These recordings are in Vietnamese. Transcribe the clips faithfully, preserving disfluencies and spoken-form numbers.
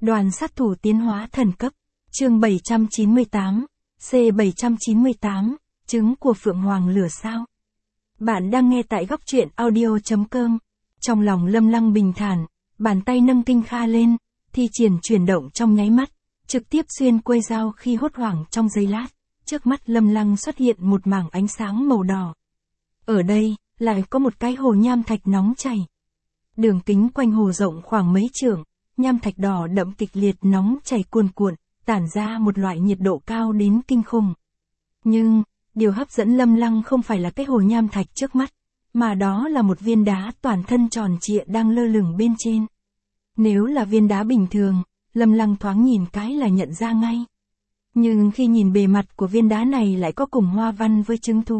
Đoàn sát thủ tiến hóa thần cấp. Chương bảy trăm chín mươi tám. C bảy trăm chín mươi tám. Trứng của Phượng Hoàng lửa sao. Bạn đang nghe tại góc truyện audio chấm com. Trong lòng Lâm Lăng bình thản, bàn tay nâng kinh kha lên, thi triển chuyển động trong nháy mắt, trực tiếp xuyên quây dao khi hốt hoảng trong giây lát. Trước mắt Lâm Lăng xuất hiện một mảng ánh sáng màu đỏ. Ở đây, lại có một cái hồ nham thạch nóng chảy. Đường kính quanh hồ rộng khoảng mấy trượng, nham thạch đỏ đậm kịch liệt nóng chảy cuồn cuộn, tản ra một loại nhiệt độ cao đến kinh khủng. Nhưng, điều hấp dẫn Lâm Lăng không phải là cái hồ nham thạch trước mắt, mà đó là một viên đá toàn thân tròn trịa đang lơ lửng bên trên. Nếu là viên đá bình thường, Lâm Lăng thoáng nhìn cái là nhận ra ngay. Nhưng khi nhìn bề mặt của viên đá này lại có cùng hoa văn với trứng thú.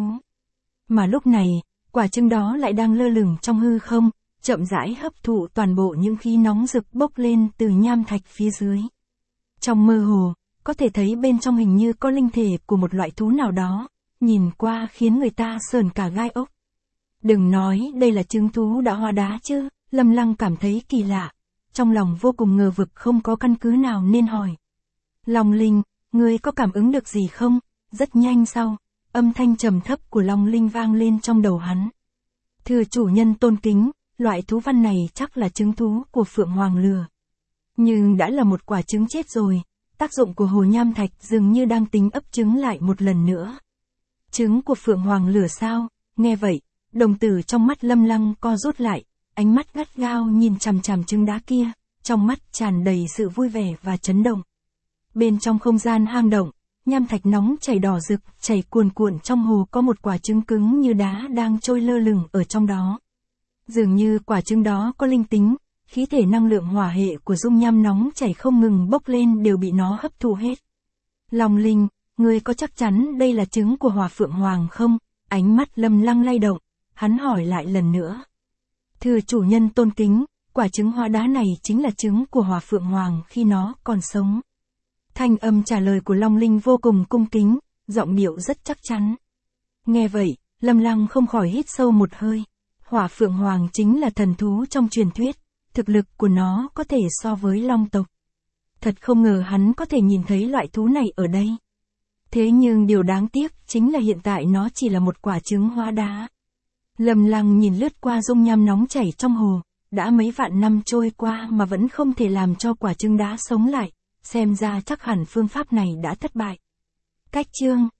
Mà lúc này, quả trứng đó lại đang lơ lửng trong hư không, chậm rãi hấp thụ toàn bộ những khí nóng rực bốc lên từ nham thạch phía dưới. Trong mơ hồ, có thể thấy bên trong hình như có linh thể của một loại thú nào đó, nhìn qua khiến người ta sởn cả gai ốc. Đừng nói đây là trứng thú đã hóa đá chứ, Lâm Lăng cảm thấy kỳ lạ, trong lòng vô cùng ngờ vực không có căn cứ nào nên hỏi. Long Linh, ngươi có cảm ứng được gì không? Rất nhanh sau, âm thanh trầm thấp của Long Linh vang lên trong đầu hắn. Thưa chủ nhân tôn kính, loại thú văn này chắc là trứng thú của Phượng Hoàng lửa. Nhưng đã là một quả trứng chết rồi, tác dụng của hồ nham thạch dường như đang tính ấp trứng lại một lần nữa. Trứng của Phượng Hoàng lửa sao? Nghe vậy, đồng tử trong mắt Lâm Lăng co rút lại, ánh mắt gắt gao nhìn chằm chằm trứng đá kia, trong mắt tràn đầy sự vui vẻ và chấn động. Bên trong không gian hang động, nham thạch nóng chảy đỏ rực, chảy cuồn cuộn trong hồ có một quả trứng cứng như đá đang trôi lơ lửng ở trong đó. Dường như quả trứng đó có linh tính, khí thể năng lượng hỏa hệ của dung nham nóng chảy không ngừng bốc lên đều bị nó hấp thụ hết. Long Linh, ngươi có chắc chắn đây là trứng của Hỏa Phượng Hoàng không? Ánh mắt Lâm Lăng lay động, hắn hỏi lại lần nữa. Thưa chủ nhân tôn kính, quả trứng hóa đá này chính là trứng của Hỏa Phượng Hoàng khi nó còn sống. Thanh âm trả lời của Long Linh vô cùng cung kính, giọng điệu rất chắc chắn. Nghe vậy, Lâm Lăng không khỏi hít sâu một hơi. Hỏa Phượng Hoàng chính là thần thú trong truyền thuyết, thực lực của nó có thể so với Long tộc. Thật không ngờ hắn có thể nhìn thấy loại thú này ở đây. Thế nhưng điều đáng tiếc chính là hiện tại nó chỉ là một quả trứng hóa đá. Lâm Lăng nhìn lướt qua dung nham nóng chảy trong hồ, đã mấy vạn năm trôi qua mà vẫn không thể làm cho quả trứng đá sống lại, xem ra chắc hẳn phương pháp này đã thất bại. Cách chương